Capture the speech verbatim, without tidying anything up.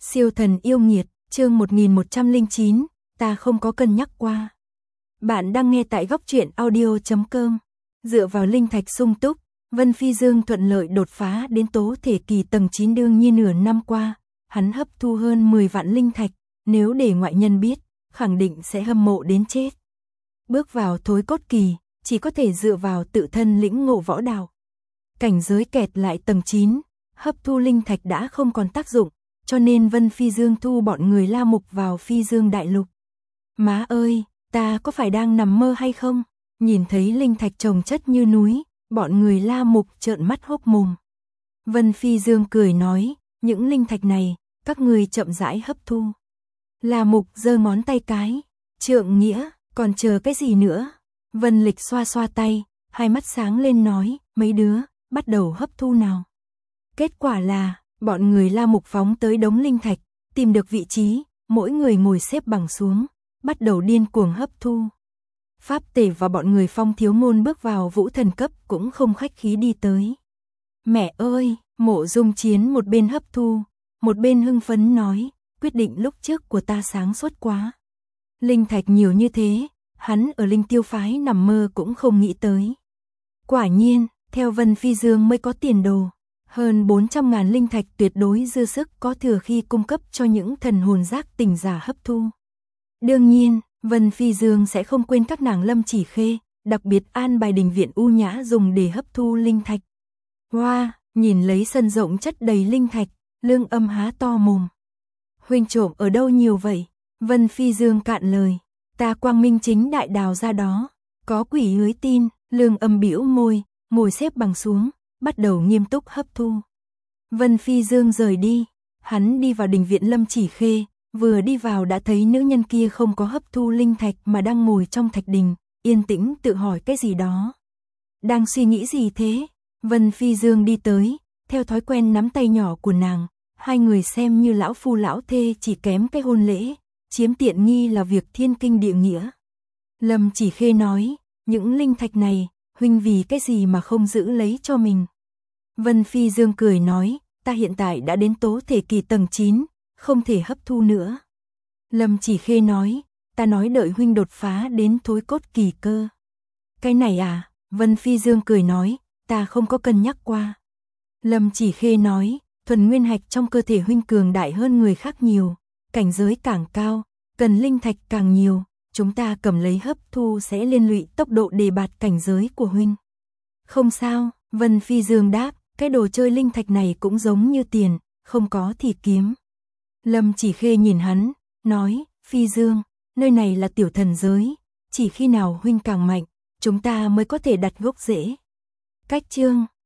Siêu thần yêu nghiệt, chương một nghìn một trăm lẻ chín, ta không có cân nhắc qua. Bạn đang nghe tại góc truyện audio chấm com. Dựa vào linh thạch sung túc, Vân Phi Dương thuận lợi đột phá đến tố thể kỳ tầng chín, đương nhiên nửa năm qua, hắn hấp thu hơn mười vạn linh thạch, nếu để ngoại nhân biết, khẳng định sẽ hâm mộ đến chết. Bước vào thối cốt kỳ, chỉ có thể dựa vào tự thân lĩnh ngộ võ đạo. Cảnh giới kẹt lại tầng chín, hấp thu linh thạch đã không còn tác dụng, cho nên Vân Phi Dương thu bọn người La Mục vào Phi Dương Đại Lục. Má ơi, ta có phải đang nằm mơ hay không? Nhìn thấy linh thạch chồng chất như núi, bọn người La Mục trợn mắt hốc mồm. Vân Phi Dương cười nói, những linh thạch này, các người chậm rãi hấp thu. La Mục giơ ngón tay cái, trượng nghĩa, còn chờ cái gì nữa? Vân Lịch xoa xoa tay, hai mắt sáng lên nói, mấy đứa, bắt đầu hấp thu nào. Kết quả là, bọn người La Mục phóng tới đống linh thạch, tìm được vị trí, mỗi người ngồi xếp bằng xuống, bắt đầu điên cuồng hấp thu. Pháp Tể và bọn người Phong Thiếu Ngôn bước vào vũ thần cấp cũng không khách khí đi tới. Mẹ ơi, Mộ Dung Chiến một bên hấp thu, một bên hưng phấn nói, quyết định lúc trước của ta sáng suốt quá. Linh thạch nhiều như thế, hắn ở Linh Tiêu phái nằm mơ cũng không nghĩ tới. Quả nhiên, theo Vân Phi Dương mới có tiền đồ. Hơn bốn trăm ngàn linh thạch tuyệt đối dư sức có thừa khi cung cấp cho những thần hồn giác tỉnh giả hấp thu. Đương nhiên, Vân Phi Dương sẽ không quên các nàng Lâm Chỉ Khê, đặc biệt an bài đình viện u nhã dùng để hấp thu linh thạch. Wow, nhìn lấy sân rộng chất đầy linh thạch, Lương Âm há to mồm. Huynh trộm ở đâu nhiều vậy? Vân Phi Dương cạn lời, ta quang minh chính đại đào ra đó, có quỷ hưới tin. Lương Âm bĩu môi, ngồi xếp bằng xuống, bắt đầu nghiêm túc hấp thu. Vân Phi Dương rời đi, hắn đi vào đình viện Lâm Chỉ Khê, vừa đi vào đã thấy nữ nhân kia không có hấp thu linh thạch mà đang ngồi trong thạch đình, yên tĩnh tự hỏi cái gì đó. Đang suy nghĩ gì thế? Vân Phi Dương đi tới, theo thói quen nắm tay nhỏ của nàng, hai người xem như lão phu lão thê, chỉ kém cái hôn lễ, chiếm tiện nghi là việc thiên kinh địa nghĩa. Lâm Chỉ Khê nói, những linh thạch này, huynh vì cái gì mà không giữ lấy cho mình? Vân Phi Dương cười nói, ta hiện tại đã đến tố thể kỳ tầng chín, không thể hấp thu nữa. Lâm Chỉ Khê nói, ta nói đợi huynh đột phá đến thối cốt kỳ cơ. Cái này à? Vân Phi Dương cười nói, ta không có cân nhắc qua. Lâm Chỉ Khê nói, thuần nguyên hạch trong cơ thể huynh cường đại hơn người khác nhiều, cảnh giới càng cao, cần linh thạch càng nhiều, chúng ta cầm lấy hấp thu sẽ liên lụy tốc độ đề bạt cảnh giới của huynh. Không sao, Vân Phi Dương đáp, cái đồ chơi linh thạch này cũng giống như tiền, không có thì kiếm. Lâm Chỉ Khê nhìn hắn, nói, Phi Dương, nơi này là tiểu thần giới, chỉ khi nào huynh càng mạnh, chúng ta mới có thể đặt gốc rễ. Cách chương